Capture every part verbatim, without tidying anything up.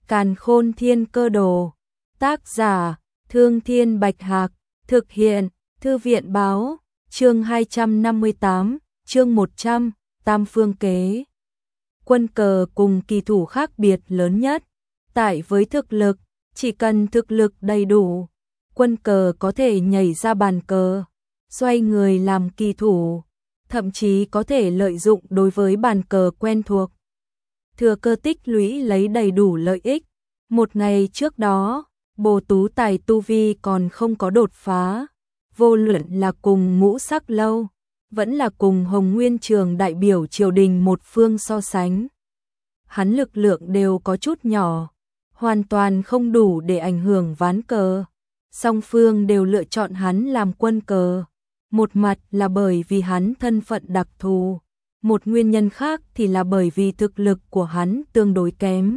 Càn Khôn Thiên Cơ Đồ. Tác giả: Thương Thiên Bạch Hạc. Thực hiện: Thư viện Báo. Chương hai trăm năm mươi tám, chương một trăm, Tam Phương Kế. Quân cờ cùng kỳ thủ khác biệt lớn nhất tại với thực lực, chỉ cần thực lực đầy đủ, quân cờ có thể nhảy ra bàn cờ, xoay người làm kỳ thủ, thậm chí có thể lợi dụng đối với bàn cờ quen thuộc. Thừa cơ tích lũy lấy đầy đủ lợi ích. Một ngày trước đó, Bồ Tú Tài tu vi còn không có đột phá, vô luận là cùng Ngũ Sắc Lâu, vẫn là cùng Hồng Nguyên Trường đại biểu triều đình một phương so sánh. Hắn lực lượng đều có chút nhỏ, hoàn toàn không đủ để ảnh hưởng ván cờ. Song phương đều lựa chọn hắn làm quân cờ. Một mặt là bởi vì hắn thân phận đặc thù, một nguyên nhân khác thì là bởi vì thực lực của hắn tương đối kém,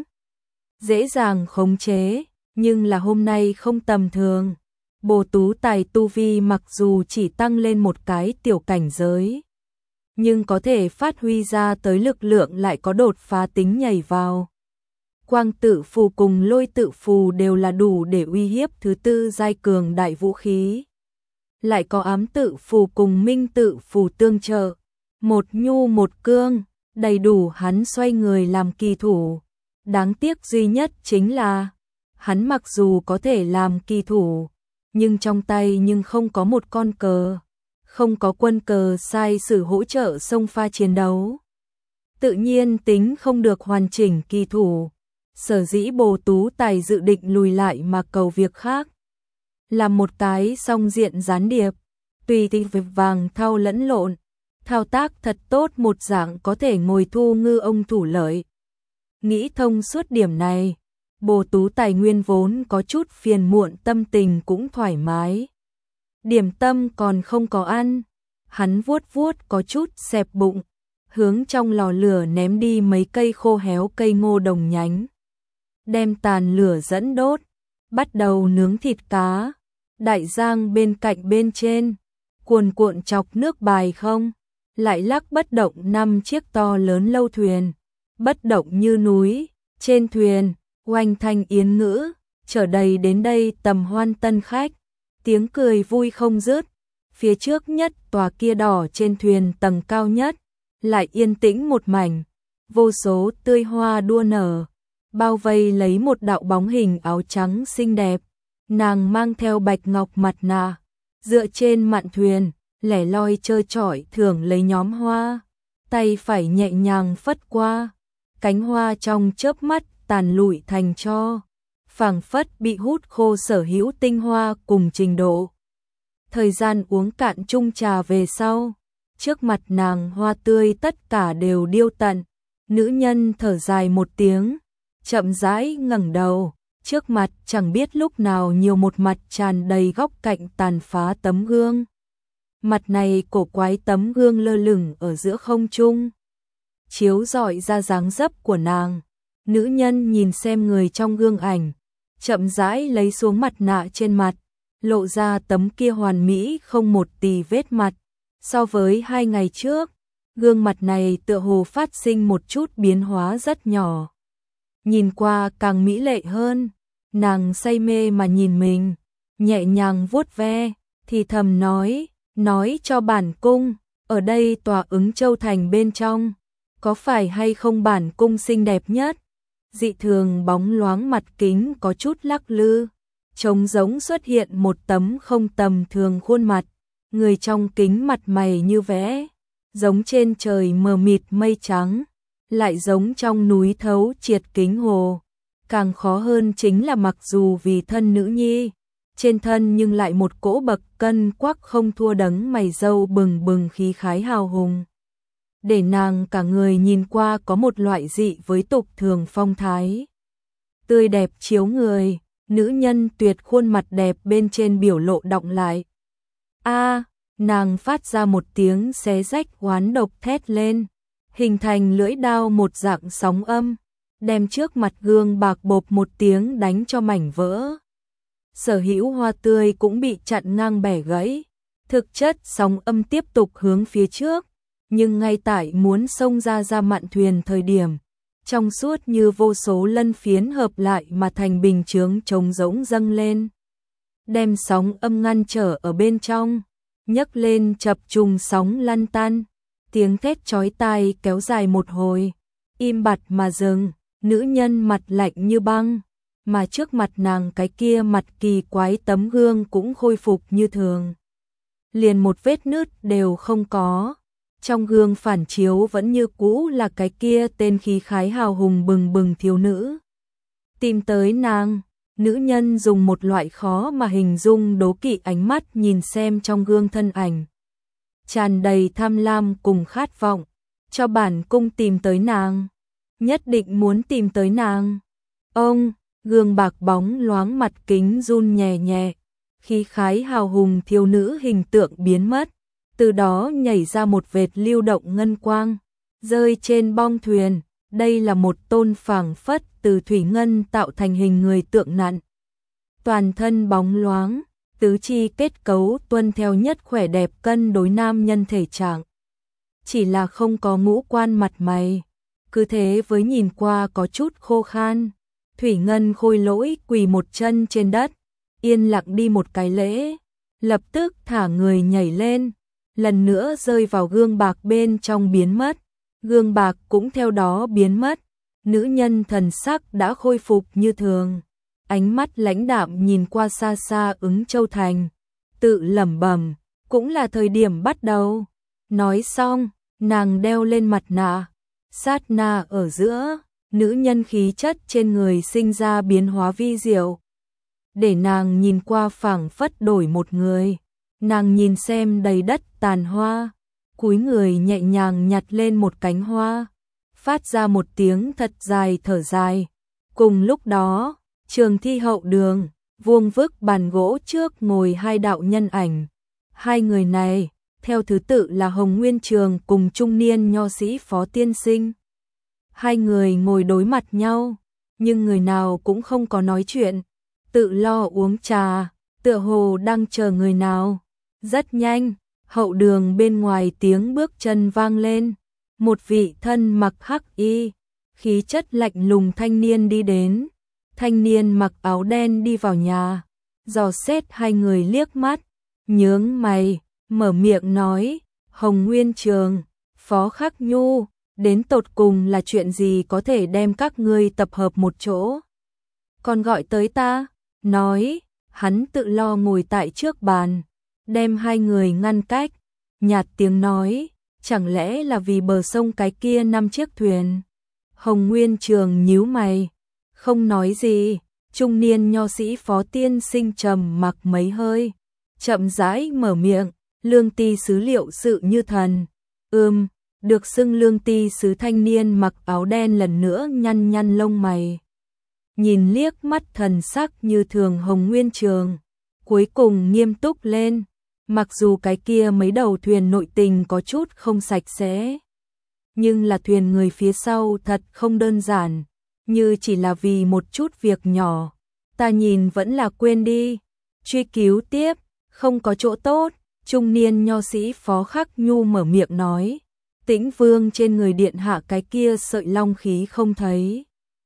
dễ dàng khống chế, nhưng là hôm nay không tầm thường. Bồ Tú Tài tu vi mặc dù chỉ tăng lên một cái tiểu cảnh giới, nhưng có thể phát huy ra tới lực lượng lại có đột phá tính nhảy vào. Quang tự phù cùng lôi tự phù đều là đủ để uy hiếp thứ tư giai cường đại vũ khí. Lại có ám tự phù cùng minh tự phù tương trợ, một nhu một cương, đầy đủ hắn xoay người làm kỳ thủ. Đáng tiếc duy nhất chính là, hắn mặc dù có thể làm kỳ thủ, nhưng trong tay nhưng không có một con cờ, không có quân cờ sai sử hỗ trợ xông pha chiến đấu. Tự nhiên tính không được hoàn chỉnh kỳ thủ. Sở dĩ Bồ Tú Tài dự định lùi lại mà cầu việc khác. Làm một cái song diện gián điệp, tùy tình việc vàng thao lẫn lộn, thao tác thật tốt một dạng có thể ngồi thu ngư ông thủ lợi. Nghĩ thông suốt điểm này, Bồ Tú Tài nguyên vốn có chút phiền muộn tâm tình cũng thoải mái. Điểm tâm còn không có ăn, hắn vuốt vuốt có chút xẹp bụng, hướng trong lò lửa ném đi mấy cây khô héo cây ngô đồng nhánh. Đem tàn lửa dẫn đốt, bắt đầu nướng thịt cá. Đại giang bên cạnh bên trên, cuồn cuộn chọc nước bài không, lại lắc bất động năm chiếc to lớn lâu thuyền, bất động như núi, trên thuyền, oanh thanh yến ngữ, chở đầy đến đây tầm hoan tân khách, tiếng cười vui không dứt. Phía trước nhất tòa kia đỏ trên thuyền tầng cao nhất, lại yên tĩnh một mảnh, vô số tươi hoa đua nở, bao vây lấy một đạo bóng hình áo trắng xinh đẹp. Nàng mang theo bạch ngọc mặt nạ, dựa trên mạn thuyền, lẻ loi trơ trọi thưởng lấy nhóm hoa, tay phải nhẹ nhàng phất qua, cánh hoa trong chớp mắt tàn lụi thành tro, phảng phất bị hút khô sở hữu tinh hoa cùng trình độ. Thời gian uống cạn chung trà về sau, trước mặt nàng hoa tươi tất cả đều điêu tận. Nữ nhân thở dài một tiếng, chậm rãi ngẩng đầu. Trước mặt chẳng biết lúc nào nhiều một mặt tràn đầy góc cạnh tàn phá tấm gương. Mặt này cổ quái tấm gương lơ lửng ở giữa không trung, chiếu rọi ra dáng dấp của nàng. Nữ nhân nhìn xem người trong gương ảnh, chậm rãi lấy xuống mặt nạ trên mặt, lộ ra tấm kia hoàn mỹ không một tì vết mặt. So với hai ngày trước, gương mặt này tựa hồ phát sinh một chút biến hóa rất nhỏ, nhìn qua càng mỹ lệ hơn. Nàng say mê mà nhìn mình, nhẹ nhàng vuốt ve, thì thầm nói, nói cho bản cung, ở đây tòa Ứng Châu thành bên trong, có phải hay không bản cung xinh đẹp nhất? Dị thường bóng loáng mặt kính có chút lắc lư, trông giống xuất hiện một tấm không tầm thường khuôn mặt, người trong kính mặt mày như vẽ, giống trên trời mờ mịt mây trắng, lại giống trong núi thấu triệt kính hồ. Càng khó hơn chính là mặc dù vì thân nữ nhi, trên thân nhưng lại một cỗ bậc cân quắc không thua đấng mày râu bừng bừng khí khái hào hùng. Để nàng cả người nhìn qua có một loại dị với tục thường phong thái. Tươi đẹp chiếu người, nữ nhân tuyệt khuôn mặt đẹp bên trên biểu lộ động lại. A, nàng phát ra một tiếng xé rách oán độc thét lên, hình thành lưỡi đao một dạng sóng âm, đem trước mặt gương bạc bộp một tiếng đánh cho mảnh vỡ. Sở hữu hoa tươi cũng bị chặn ngang bẻ gãy. Thực chất sóng âm tiếp tục hướng phía trước, nhưng ngay tại muốn xông ra ra mạn thuyền thời điểm, trong suốt như vô số lân phiến hợp lại mà thành bình chướng trống rỗng dâng lên, đem sóng âm ngăn trở ở bên trong, nhấc lên chập trùng sóng lăn tăn, tiếng thét chói tai kéo dài một hồi, im bặt mà dừng, nữ nhân mặt lạnh như băng, mà trước mặt nàng cái kia mặt kỳ quái tấm gương cũng khôi phục như thường. Liền một vết nứt đều không có, trong gương phản chiếu vẫn như cũ là cái kia tên khí khái hào hùng bừng bừng thiếu nữ. Tìm tới nàng, nữ nhân dùng một loại khó mà hình dung đố kỵ ánh mắt nhìn xem trong gương thân ảnh. Tràn đầy tham lam cùng khát vọng, cho bản cung tìm tới nàng, nhất định muốn tìm tới nàng. Ông, gương bạc bóng loáng mặt kính run nhẹ nhẹ, khí khái hào hùng thiếu nữ hình tượng biến mất, từ đó nhảy ra một vệt lưu động ngân quang, rơi trên bong thuyền. Đây là một tôn phảng phất từ thủy ngân tạo thành hình người tượng nặn. Toàn thân bóng loáng, tứ chi kết cấu tuân theo nhất khỏe đẹp cân đối nam nhân thể trạng. Chỉ là không có ngũ quan mặt mày, cứ thế với nhìn qua có chút khô khan. Thủy ngân khôi lỗi quỳ một chân trên đất, yên lặng đi một cái lễ, lập tức thả người nhảy lên, lần nữa rơi vào gương bạc bên trong biến mất. Gương bạc cũng theo đó biến mất, nữ nhân thần sắc đã khôi phục như thường, ánh mắt lãnh đạm nhìn qua xa xa Ứng Châu Thành, tự lẩm bẩm, cũng là thời điểm bắt đầu. Nói xong, nàng đeo lên mặt nạ, sát na ở giữa, nữ nhân khí chất trên người sinh ra biến hóa vi diệu, để nàng nhìn qua phảng phất đổi một người. Nàng nhìn xem đầy đất tàn hoa, cúi người nhẹ nhàng nhặt lên một cánh hoa, phát ra một tiếng thật dài thở dài. Cùng lúc đó, trường thi hậu đường, vuông vức bàn gỗ trước ngồi hai đạo nhân ảnh. Hai người này, theo thứ tự là Hồng Nguyên Trường cùng trung niên nho sĩ Phó Tiên Sinh. Hai người ngồi đối mặt nhau, nhưng người nào cũng không có nói chuyện, tự lo uống trà, tựa hồ đang chờ người nào. Rất nhanh, hậu đường bên ngoài tiếng bước chân vang lên, một vị thân mặc hắc y, khí chất lạnh lùng thanh niên đi đến. Thanh niên mặc áo đen đi vào nhà, dò xét hai người liếc mắt, nhướng mày, mở miệng nói, Hồng Nguyên Trường, Phó Khắc Nhu, đến tột cùng là chuyện gì có thể đem các ngươi tập hợp một chỗ? Còn gọi tới ta, nói, hắn tự lo ngồi tại trước bàn, đem hai người ngăn cách, nhạt tiếng nói, chẳng lẽ là vì bờ sông cái kia năm chiếc thuyền? Hồng Nguyên Trường nhíu mày, không nói gì. Trung niên nho sĩ Phó Tiên Sinh trầm mặc mấy hơi, chậm rãi mở miệng, lương ti sứ liệu sự như thần. Ừm, được xưng lương ti sứ thanh niên mặc áo đen lần nữa nhăn nhăn lông mày. Nhìn liếc mắt thần sắc như thường Hồng Nguyên Trường, cuối cùng nghiêm túc lên, mặc dù cái kia mấy đầu thuyền nội tình có chút không sạch sẽ, nhưng là thuyền người phía sau thật không đơn giản, như chỉ là vì một chút việc nhỏ, ta nhìn vẫn là quên đi, truy cứu tiếp, không có chỗ tốt. Trung niên nho sĩ Phó Khắc Nhu mở miệng nói, Tĩnh Vương trên người điện hạ cái kia sợi long khí không thấy.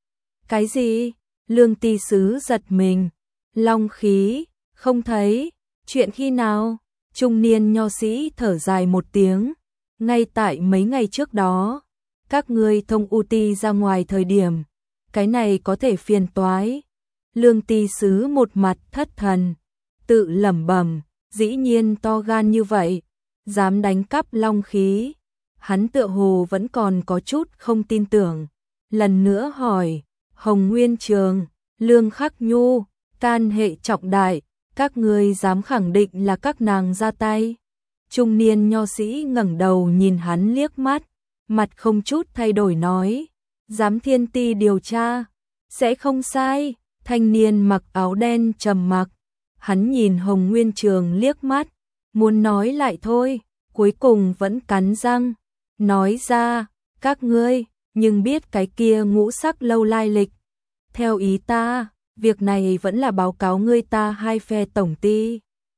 Cái gì? Lương ti sứ giật mình, long khí, không thấy, chuyện khi nào? Trung niên nho sĩ thở dài một tiếng, ngay tại mấy ngày trước đó, các ngươi thông u ti ra ngoài thời điểm, cái này có thể phiền toái. Lương ti sứ một mặt thất thần, tự lẩm bẩm, dĩ nhiên to gan như vậy, dám đánh cắp long khí. Hắn tựa hồ vẫn còn có chút không tin tưởng, lần nữa hỏi, Hồng Nguyên Trường, Lương Khắc Nhu, can hệ trọng đại, các ngươi dám khẳng định là các nàng ra tay? Trung niên nho sĩ ngẩng đầu nhìn hắn liếc mắt, mặt không chút thay đổi nói, dám thiên ti điều tra, sẽ không sai. Thanh niên mặc áo đen trầm mặc, hắn nhìn Hồng Nguyên Trường liếc mắt, muốn nói lại thôi, cuối cùng vẫn cắn răng, nói ra, các ngươi, nhưng biết cái kia ngũ sắc lâu lai lịch. Theo ý ta, việc này vẫn là báo cáo ngươi ta hai phe tổng ty.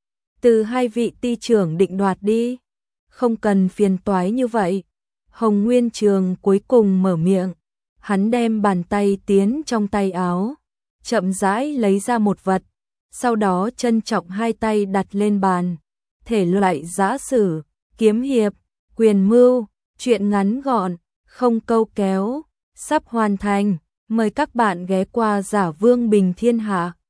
Từ hai vị ty trưởng định đoạt đi, không cần phiền toái như vậy. Hồng Nguyên Trường cuối cùng mở miệng, Hắn đem bàn tay tiến trong tay áo, chậm rãi lấy ra một vật, sau đó trân trọng hai tay đặt lên bàn. Thể loại giã sử, kiếm hiệp, quyền mưu, truyện ngắn gọn, không câu kéo, sắp hoàn thành. Mời các bạn ghé qua Giả Vương Bình Thiên Hạ.